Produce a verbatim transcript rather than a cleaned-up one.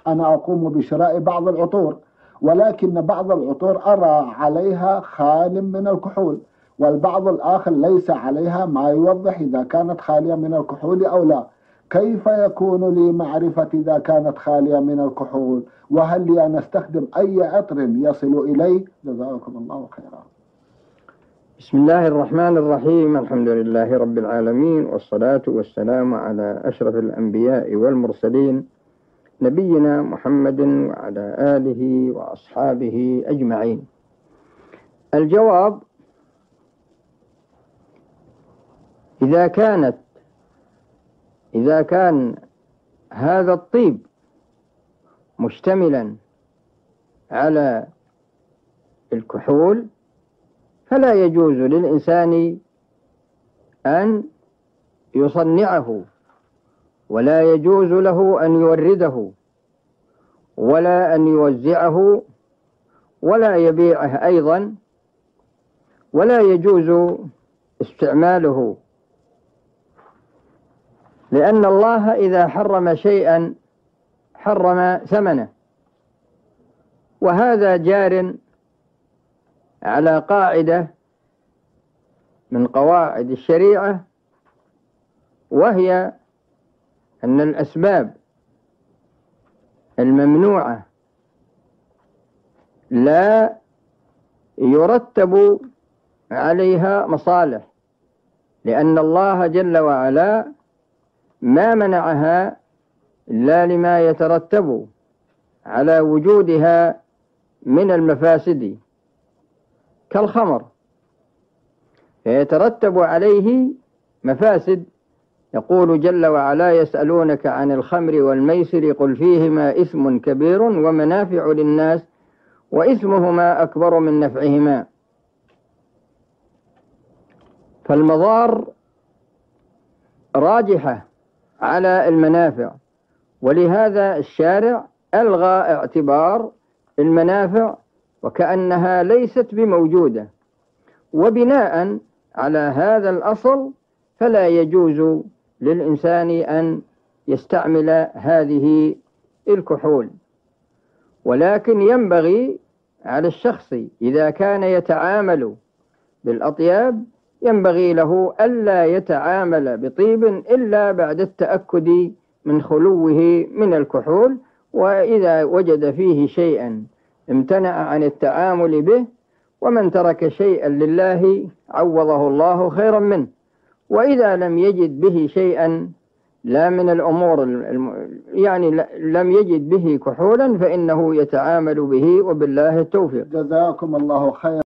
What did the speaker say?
أنا أقوم بشراء بعض العطور، ولكن بعض العطور أرى عليها خال من الكحول، والبعض الآخر ليس عليها ما يوضح إذا كانت خالية من الكحول أو لا. كيف يكون لي معرفة إذا كانت خالية من الكحول؟ وهل لي أن أستخدم أي عطر يصل إلي؟ جزاكم الله خيرا. بسم الله الرحمن الرحيم. الحمد لله رب العالمين، والصلاة والسلام على أشرف الأنبياء والمرسلين، نبينا محمد وعلى آله وأصحابه أجمعين. الجواب: إذا كانت إذا كان هذا الطيب مشتملا على الكحول فلا يجوز للإنسان أن يصنعه، ولا يجوز له أن يورده، ولا أن يوزعه، ولا يبيعه أيضا، ولا يجوز استعماله، لأن الله إذا حرم شيئا حرم ثمنه، وهذا جار على قاعدة من قواعد الشريعة، وهي أن الأسباب الممنوعة لا يرتب عليها مصالح، لأن الله جل وعلا ما منعها إلا لما يترتب على وجودها من المفاسد، كالخمر فيترتب عليه مفاسد. يقول جل وعلا: يسألونك عن الخمر والميسر قل فيهما إثم كبير ومنافع للناس وإثمهما أكبر من نفعهما. فالمضار راجحة على المنافع، ولهذا الشارع ألغى اعتبار المنافع وكأنها ليست بموجودة. وبناء على هذا الأصل فلا يجوز للإنسان أن يستعمل هذه الكحول، ولكن ينبغي على الشخص إذا كان يتعامل بالأطياب ينبغي له ألا يتعامل بطيب إلا بعد التأكد من خلوه من الكحول، وإذا وجد فيه شيئا امتنع عن التعامل به، ومن ترك شيئا لله عوضه الله خيرا منه. وإذا لم يجد به شيئا لا من الأمور الم... يعني لم يجد به كحولا فإنه يتعامل به، وبالله التوفيق. جزاكم الله خيرا.